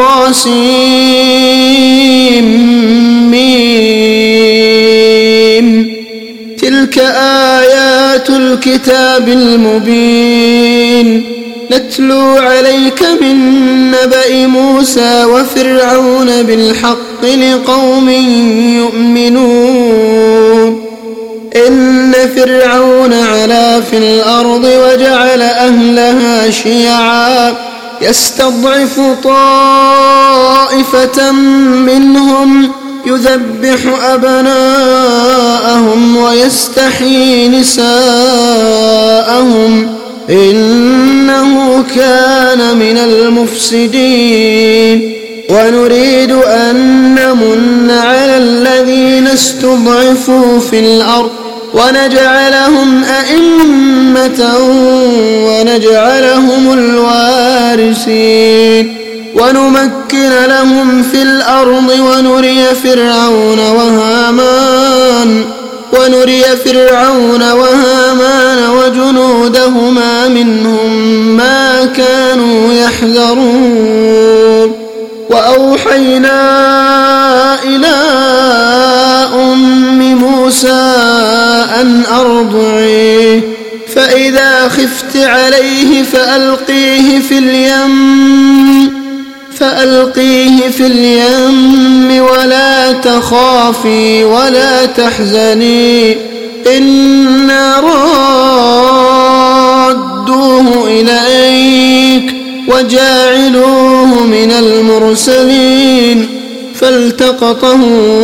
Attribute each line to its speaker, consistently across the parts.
Speaker 1: طاسيم. تلك آيات الكتاب المبين نتلو عليك من نبأ موسى وفرعون بالحق لقوم يؤمنون. إن فرعون علا في الأرض وجعل أهلها شيعا يستضعف طائفة منهم يذبح أبناءهم ويستحيي نساءهم إنه كان من المفسدين. ونريد أن نمن على الذين استضعفوا في الأرض ونجعلهم أئمة ونجعلهم الوارثين ونمكن لهم في الأرض ونري فرعون وهامان وجنودهما منهم ما كانوا يحذرون. وأوحينا إلى أم موسى أن أرضعيه فإذا خفت عليه فألقيه في اليم ولا تخافي ولا تحزني إنا رادوه إليك وجاعلوه من المرسلين. فالتقطه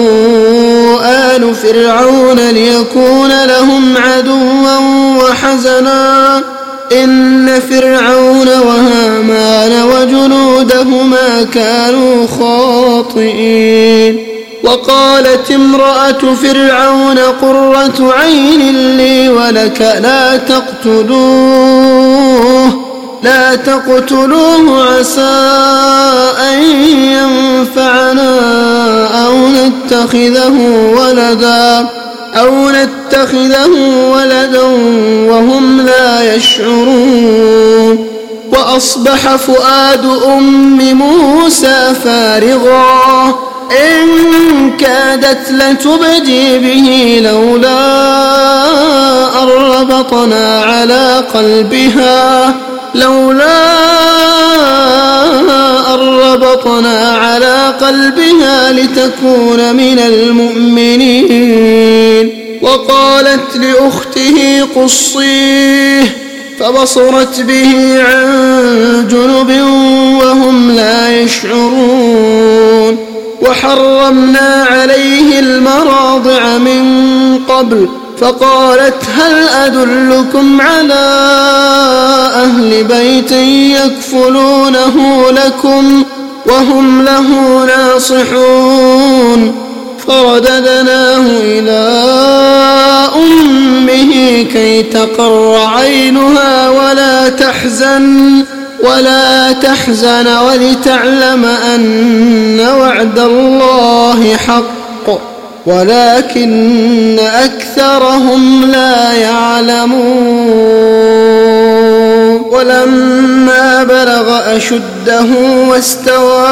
Speaker 1: آل فرعون ليكون لهم عدوا وحزنا إن فرعون وهامان وجنودهما كانوا خاطئين. وقالت امرأة فرعون قرة عين لي ولك لا تقتلوه عسى أن ينفعنا أو نتخذه ولدا وهم لا يشعرون. وأصبح فؤاد أم موسى فارغا إن كادت لتبدي به لولا أن ربطنا على قلبها لتكون من المؤمنين. وقالت لأخته قصيه فبصرت به عن جنب وهم لا يشعرون. وحرمنا عليه المراضع من قبل فقالت هل أدلكم على أهل بيت يكفلونه لكم وهم له ناصحون. فرددناه إلى أمه كي تقر عينها ولا تحزن ولتعلم أن وعد الله حق ولكن أكثرهم لا يعلمون. ولما بلغ أشده واستوى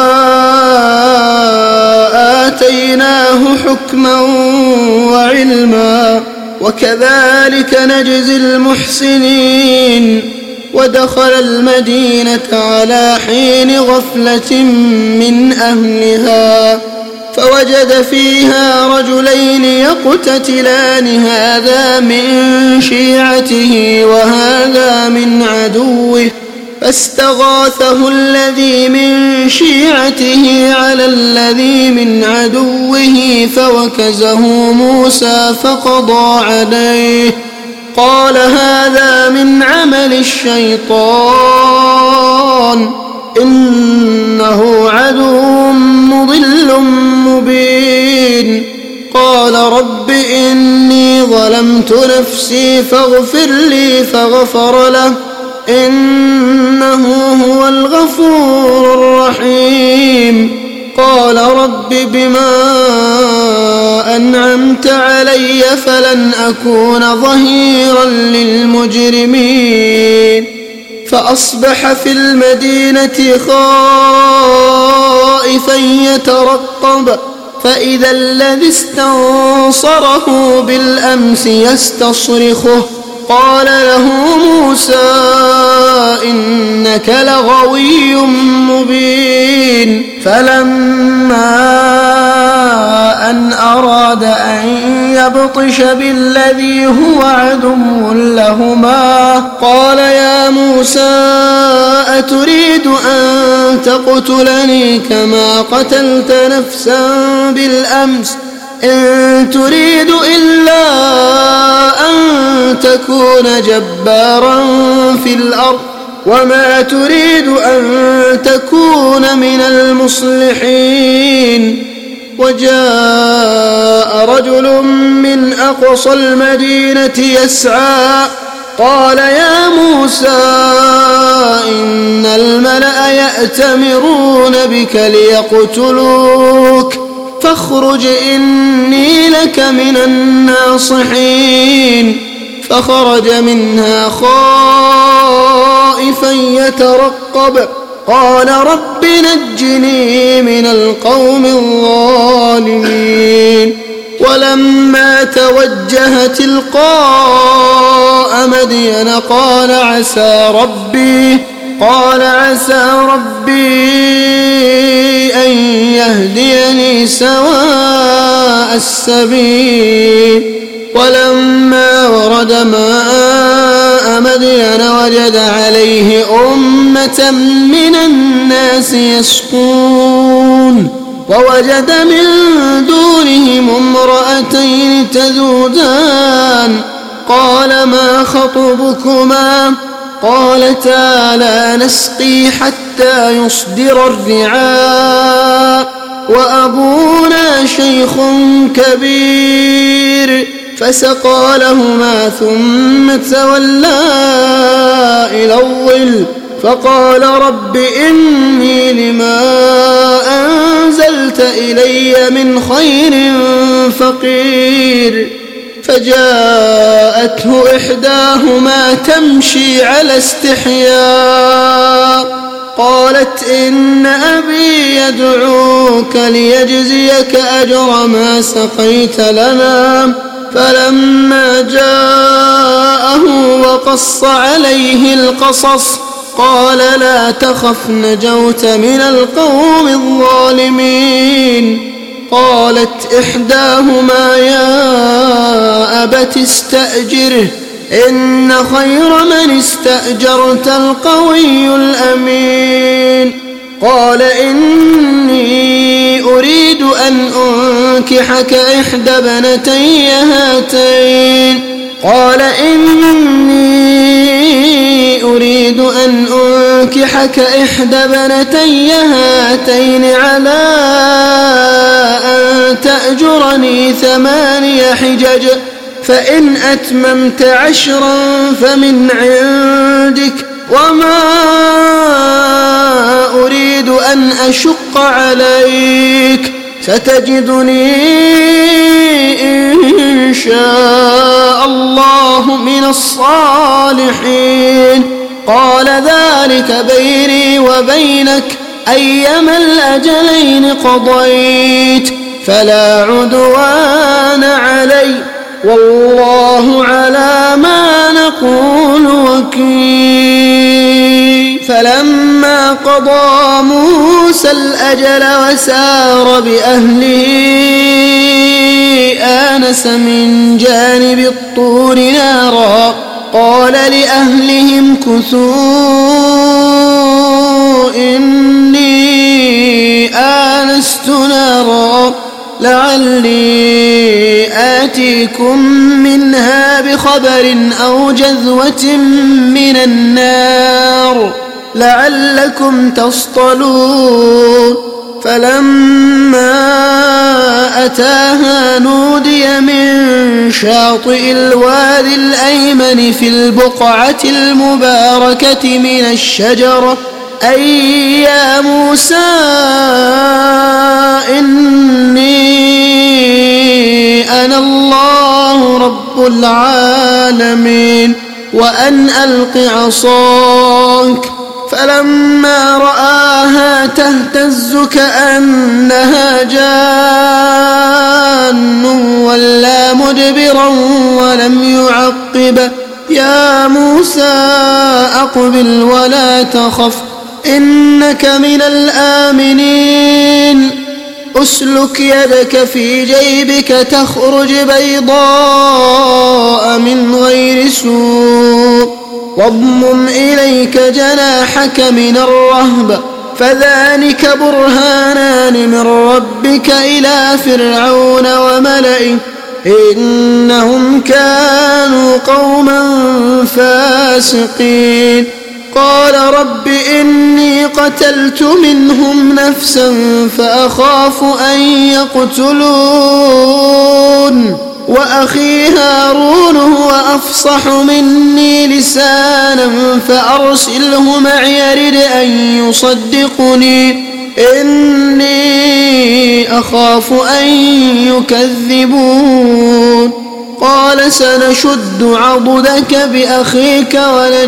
Speaker 1: آتيناه حكما وعلما وكذلك نجزي المحسنين. ودخل المدينة على حين غفلة من أهلها فوجد فيها رجلين يقتتلان هذا من شيعته وهذا من عدوه فاستغاثه الذي من شيعته على الذي من عدوه فوكزه موسى فقضى عليه قال هذا من عمل الشيطان إنه عدو مضل مبين. قال رب إني ظلمت نفسي فاغفر لي فغفر له إنه هو الغفور الرحيم. قال رب بما أنعمت علي فلن أكون ظهيرا للمجرمين. فأصبح في المدينة خائفا خائفا يترقب فإذا الذي استنصره بالأمس يستصرخه قال له موسى إنك لغوي مبين فلما أن أراد أن يبطش بالذي هو عدو لهما قال يا موسى أتريد أن تقتلني كما قتلت نفسا بالأمس إن تريد إلا أن تكون جبارا في الأرض وما تريد أن تكون من المصلحين وجاء رجل من أقصى المدينة يسعى قال يا موسى إن الملأ يأتمرون بك ليقتلوك فاخرج إني لك من الناصحين فخرج منها خائفا يترقب قال رب نجني من القوم الظالمين ولما توجه تلقاء مدين قال عسى ربي أن يهديني سواء السبيل ولما ورد ماء مدين وجد عليه أمة من الناس يسقون ووجد من دونهم امرأتين تذودان قال ما خطبكما قالتا لا نسقي حتى يصدر الرعاء وأبونا شيخ كبير فسقى لهما ثم تولى إلى الظل فقال رب إني لما أنزلت إلي من خير فقير فجاءته إحداهما تمشي على استحياء قالت إن أبي يدعوك ليجزيك أجر ما سقيت لنا فلما جاءه وقص عليه القصص قال لا تخف نجوت من القوم الظالمين قالت إحداهما يا أبت استأجره إن خير من استأجرت القوي الأمين قال إني أريد أن أنكحك إحدى ابنتي هاتين على أن تأجرني 8 حجج فإن أتممت 10 فمن عندك وما أريد أن أشق عليك ستجدني إن شاء الله من الصالحين قال ذلك بيني وبينك أيما الأجلين قضيت فلا عدوان علي والله على ما نقول وكيل فلما قضى موسى الأجل وسار بأهله آنس من جانب الطور نارا قال لأهلهم كثوا إني آنست نارا لعلي آتيكم منها بخبر أو جذوة من النار لعلكم تصطلون فلما أتاها نودي من شاطئ الوادي الأيمن في البقعة المباركة من الشجرة أي يا موسى إني أنا الله رب العالمين وأن ألق عصاك فلما رآها تهتز كأنها جان ولى مدبرا ولم يعقب. يا موسى أقبل ولا تخف إنك من الآمنين. أسلك يدك في جيبك تخرج بيضاء من غير سوء واضمم إليك جناحك من الرهب فذلك برهانان من ربك إلى فرعون وملئه إنهم كانوا قوما فاسقين. قال رب إني قتلت منهم نفسا فأخاف أن يقتلون وأخي هارون هو أفصح مني لسانا فأرسله معي يرد أن يصدقني إني أخاف أن يكذبون. قال سنشد عضدك بأخيك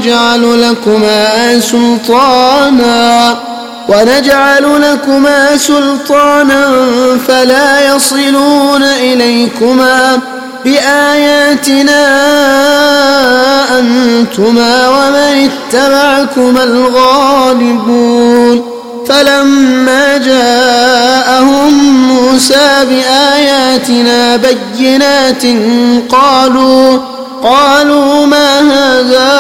Speaker 1: ونجعل لكما سلطانا فلا يصلون إليكما بآياتنا أنتما ومن اتبعكما الغالبون. فلما جاءهم موسى بآياتنا بينات قالوا ما هذا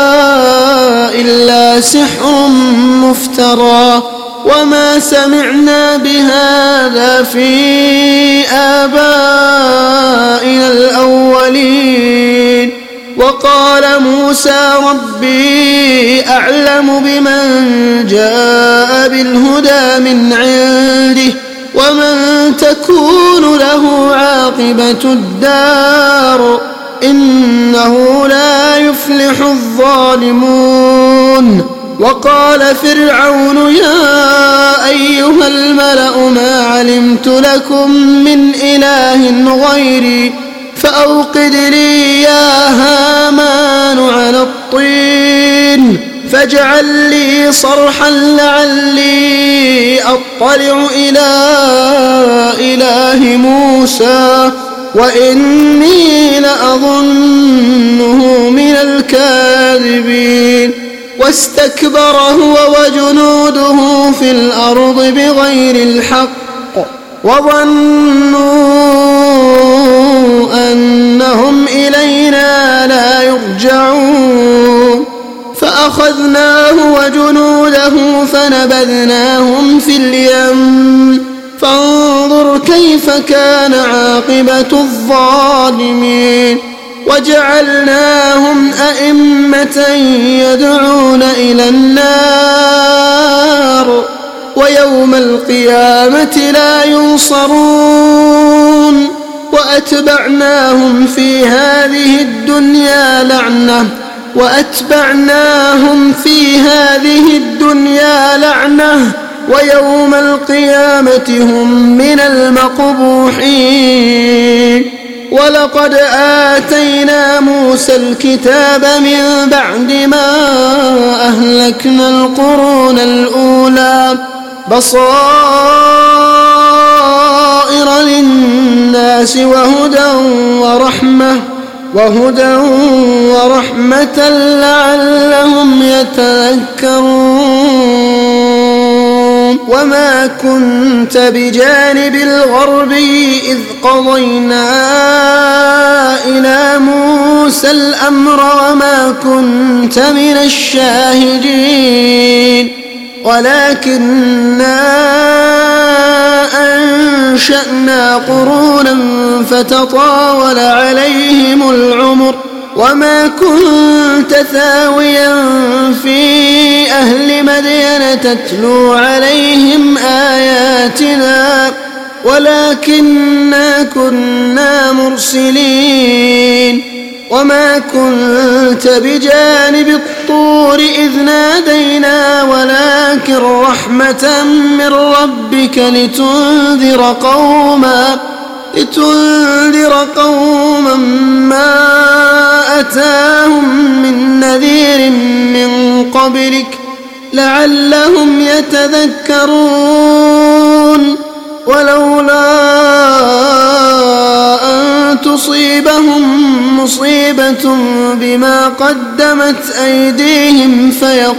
Speaker 1: إلا سحر مفترى وما سمعنا بهذا في آبائنا الأولين. وقال موسى ربي أعلم بمن جاء بالهدى من عنده ومن تكون له عاقبة الدار إنه لا يفلح الظالمون. وقال فرعون يا أيها الملأ ما علمت لكم من إله غيري فأوقد لي يا هامان على الطين فاجعل لي صرحا لعلي أطلع إلى إله موسى وإني لأظنه من الكاذبين. واستكبر هو وجنوده في الأرض بغير الحق وظنوا أنهم إلينا لا يرجعون. فأخذناه وجنوده فنبذناهم في اليم فانظر كيف كان عاقبة الظالمين. وجعلناهم أئمة يدعون إلى النار ويوم القيامة لا ينصرون. وأتبعناهم في هذه الدنيا لعنة ويوم القيامة هم من المقبوحين. ولقد آتينا موسى الكتاب من بعد ما أهلكنا القرون الأولى بصائر للناس وهدى ورحمة لعلهم يتذكرون. وما كنت بجانب الغربي إذ قضينا إلى موسى الأمر وما كنت من الشاهدين ولكننا أنشأنا قرونا فتطاول عليهم العمر وما كنت ثاويا في أهل مدين تتلو عليهم آياتنا ولكننا كنا مرسلين. وما كنت بجانب الطور إذ نادينا ولكن رحمة من ربك لتنذر قوما ما أتاهم من نذير من قبلك لعلهم يتذكرون ولولا أن تصيبهم مصيبة بما قدمت أيديهم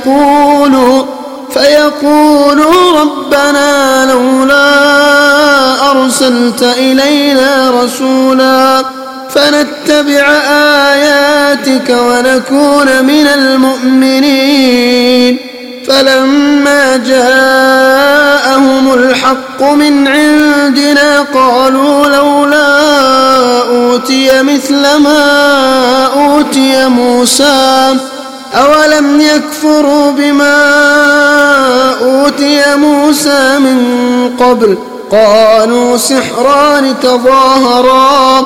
Speaker 1: فيقولوا ربنا لولا أرسلت إلينا رسولا فنتبع آياتك ونكون من المؤمنين. فلما جاءهم الحق من عندنا قالوا لولا أوتي مثل ما أوتي موسى أولم يكفروا بما أوتي موسى من قبل قالوا سحران تظاهرا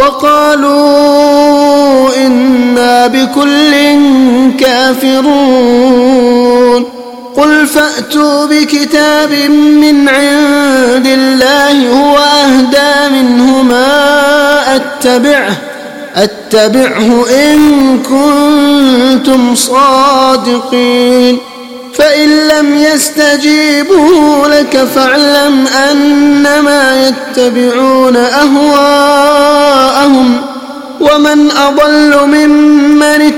Speaker 1: وقالوا إنا بكل كافرون. قل فأتوا بكتاب من عند الله هو أهدى منهما أتبعه إن كنتم صادقين. فإن لم يستجيبوا لك فاعلم أنما يتبعون أهواءهم ومن أضل ممن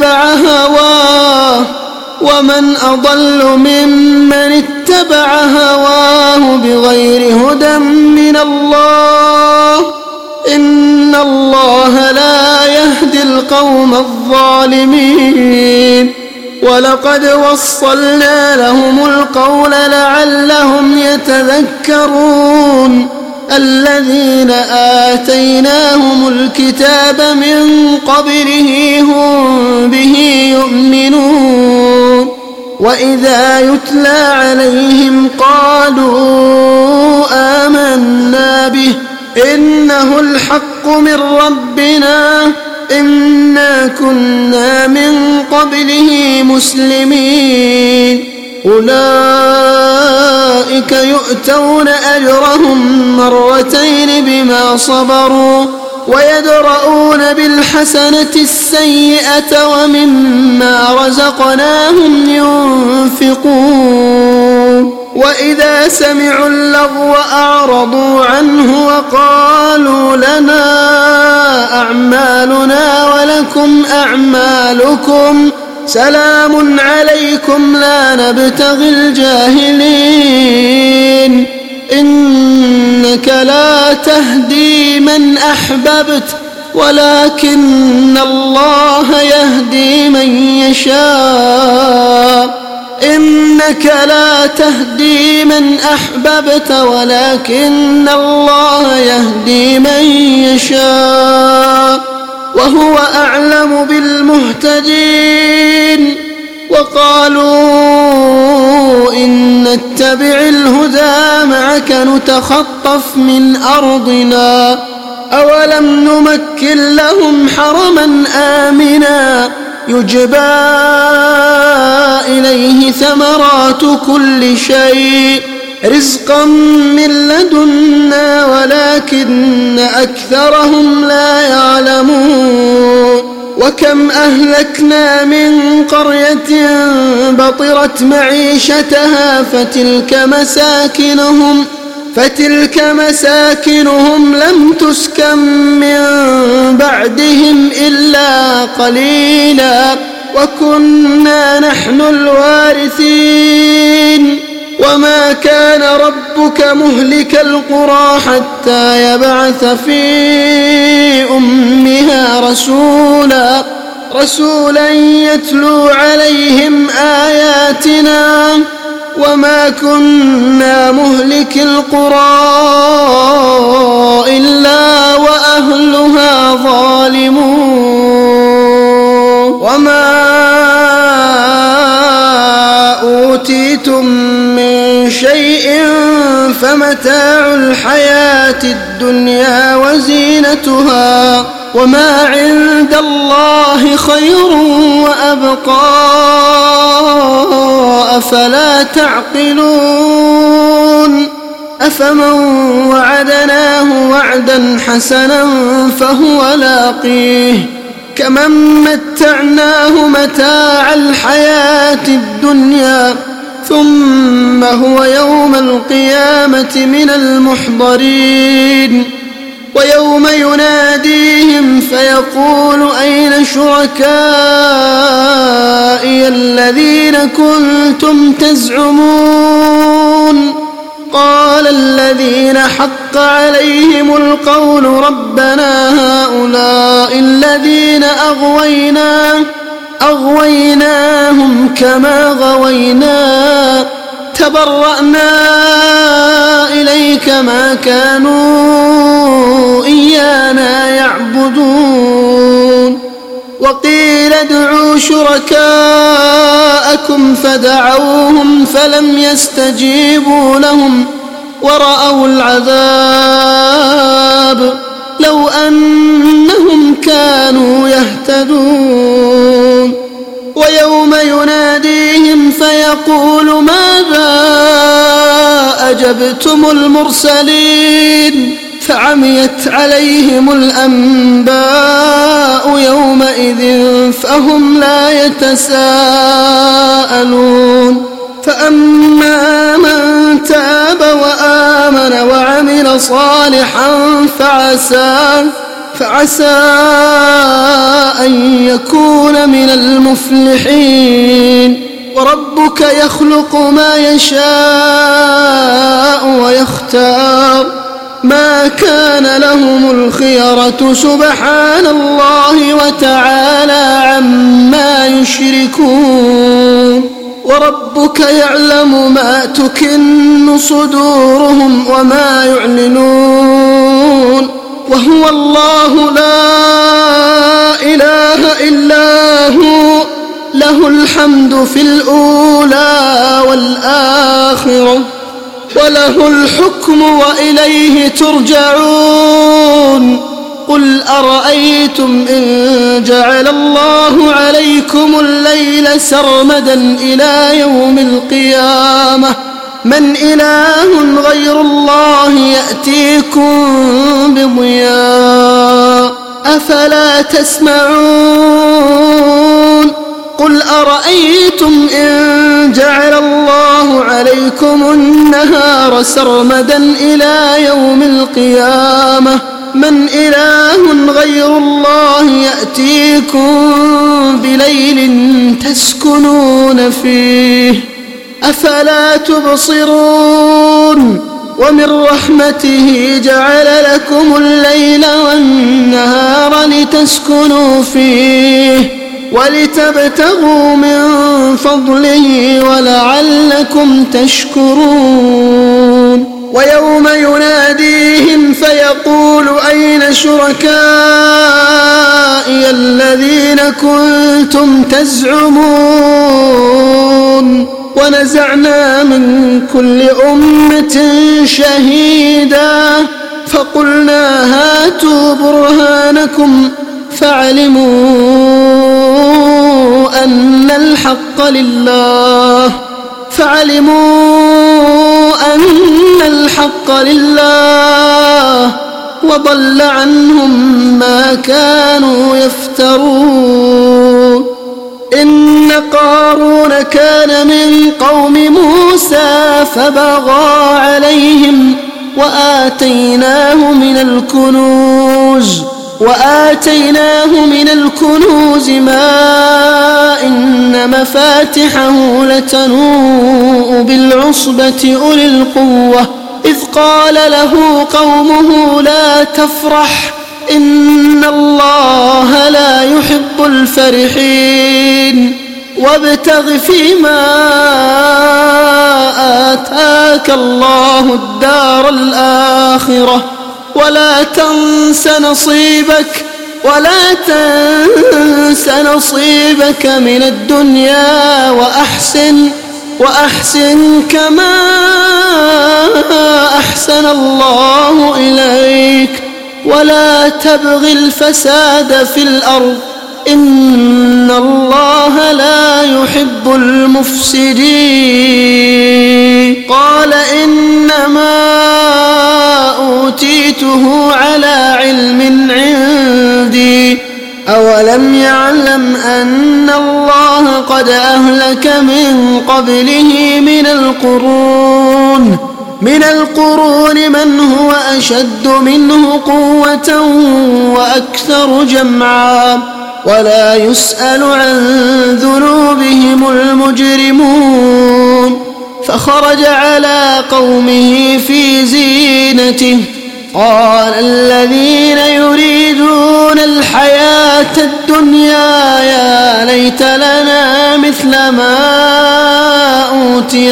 Speaker 1: اتبع هواه بغير هدى من الله إن الله لا يهدي القوم الظالمين. ولقد وصلنا لهم القول لعلهم يتذكرون. الذين آتيناهم الكتاب من قبله هم به يؤمنون وإذا يتلى عليهم قالوا آمنا به إنه الحق من ربنا إنا كنا من قبله مسلمين. أولئك يؤتون أجرهم مرتين بما صبروا ويدرؤون بالحسنة السيئة ومما رزقناهم ينفقون. وإذا سمعوا اللغو أعرضوا عنه وقالوا لنا أعمالنا ولكم أعمالكم سلام عليكم لا نبتغي الجاهلين. إنك لا تهدي من أحببت ولكن الله يهدي من يشاء. إنك لا تهدي من أحببت ولكن الله يهدي من يشاء وهو أعلم بالمهتدين. وقالوا إن نتبع الهدى معك نتخطف من أرضنا أولم نمكن لهم حرما آمنا يجبى إليه ثمرات كل شيء رزقا من لدنا ولكن أكثرهم لا يعلمون. وكم أهلكنا من قرية بطرت معيشتها فتلك مساكنهم لم تسكن من بعدهم إلا قليلا وكنا نحن الوارثين. وما كان ربك مهلك القرى حتى يبعث في أمها رسولا يتلو عليهم آياتنا وما كنا مهلك القرى إلا وأهلها ظالمون. وما أوتيتم من شيء فمتاع الحياة الدنيا وزينتها وما عند الله خير وأبقى أفلا تعقلون. أفمن وعدناه وعدا حسنا فهو لاقيه كمن متعناه متاع الحياة الدنيا ثم هو يوم القيامة من المحضرين. ويوم يناديهم فيقول أين شركائي الذين كنتم تزعمون قال الذين حق عليهم القول ربنا هؤلاء الذين أغويناهم كما غوينا تبرأنا إليك ما كانوا إيانا يعبدون. وقيل ادعوا شركاءكم فدعوهم فلم يستجيبوا لهم ورأوا العذاب لو أنهم كانوا يهتدون. ويوم يناديهم فيقول ماذا أجبتم المرسلين فعميت عليهم الأنباء يومئذ فهم لا يتساءلون. فأما من تاب وآمن وعمل صالحا فعسى أن يكون من المفلحين. وربك يخلق ما يشاء ويختار ما كان لهم الخيرة سبحان الله وتعالى عما يشركون. وربك يعلم ما تكن صدورهم وما يعلنون وهو الله لا إله إلا هو له الحمد في الأولى والآخرة وله الحكم وإليه ترجعون. قل أرأيتم إن جعل الله عليكم الليل سرمدا إلى يوم القيامة من إله غير الله يأتيكم بضياء أفلا تسمعون. قل أرأيتم إن جعل الله عليكم النهار سرمدا إلى يوم القيامة من إله غير الله يأتيكم بليل تسكنون فيه أفلا تبصرون. ومن رحمته جعل لكم الليل والنهار لتسكنوا فيه ولتبتغوا من فضله ولعلكم تشكرون. ويوم يناديهم فيقول أين شركائي الذين كنتم تزعمون ونزعنا من كل أمة شهيدا فقلنا هاتوا برهانكم فعلموا أن الحق لله وضل عنهم ما كانوا يفترون. إن قارون كان من قوم موسى فبغى عليهم وآتيناه من الكنوز ما إن مفاتحه لتنوء بالعصبة أولي القوة إذ قال له قومه لا تفرح إن الله لا يحب الفرحين وابتغ فيما آتاك الله الدار الآخرة ولا تنس نصيبك من الدنيا وأحسن كما أحسن الله إليك ولا تبغ الفساد في الأرض إن الله لا يحب المفسدين. قال إنما أوتيته على علم عندي أولم يعلم أن الله قد أهلك من قبله من القرون من هو أشد منه قوة وأكثر جمعا ولا يسأل عن ذنوبهم المجرمون. فخرج على قومه في زينته قال الذين يريدون الحياة الدنيا يا ليت لنا مثل ما أوتي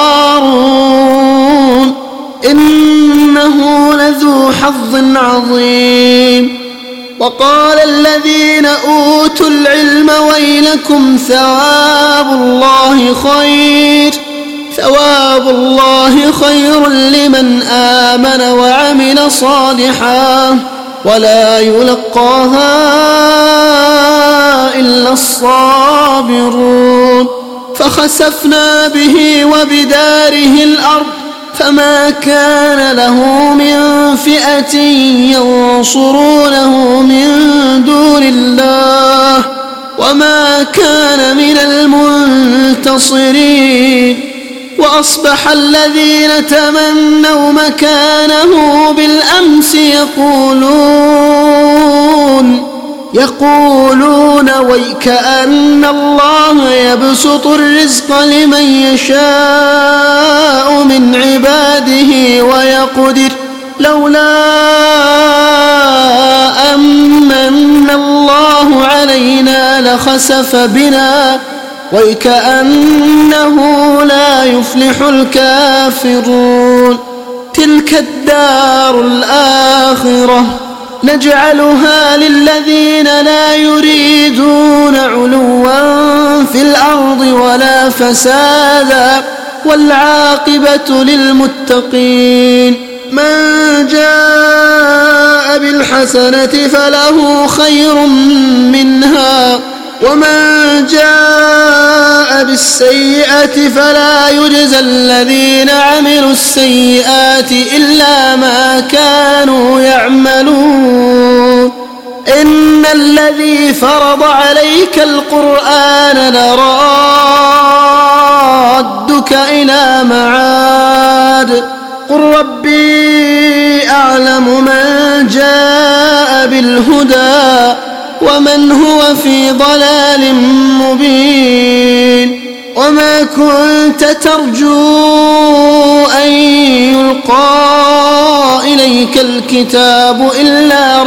Speaker 1: قارون إنه لذو حظ عظيم. وقال الذين أوتوا العلم ويلكم ثواب الله خير لمن آمن وعمل صالحا ولا يلقاها إلا الصابرون. فخسفنا به وبداره الأرض فما كان له من فئة ينصرونه من دون الله وما كان من المنتصرين. وأصبح الذين تمنوا مكانه بالأمس يقولون ويكأن الله يبسط الرزق لمن يشاء من عباده ويقدر لولا أمن الله علينا لخسف بنا ويكأنه لا يفلح الكافرون. تلك الدار الآخرة نجعلها للذين لا يريدون علوا في الأرض ولا فسادا والعاقبة للمتقين. من جاء بالحسنة فله خير منها ومن جاء بالسيئة فلا يجزى الذين عملوا السيئات إلا ما كانوا يعملون. إن الذي فرض عليك القرآن لرادك إلى معاد قل ربي أعلم من جاء بالهدى ومن هو في ضلال مبين. وما كنت ترجو أن يلقى إليك الكتاب إلا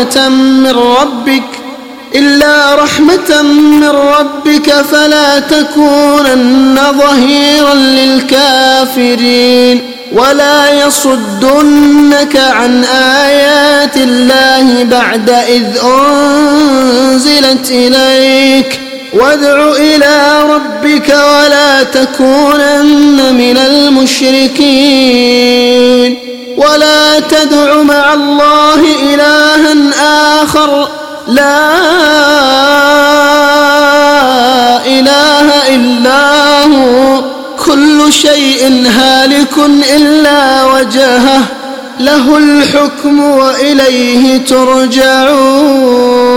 Speaker 1: رحمة من ربك فلا تكونن ظهيرا للكافرين ولا يصدنك عن آيات الله بعد إذ أنزلت إليك وادع إلى ربك ولا تكونن من المشركين. ولا تدع مع الله إلها آخر لا إله إلا هو كل شيء هالك إلا وجهه له الحكم وإليه ترجعون.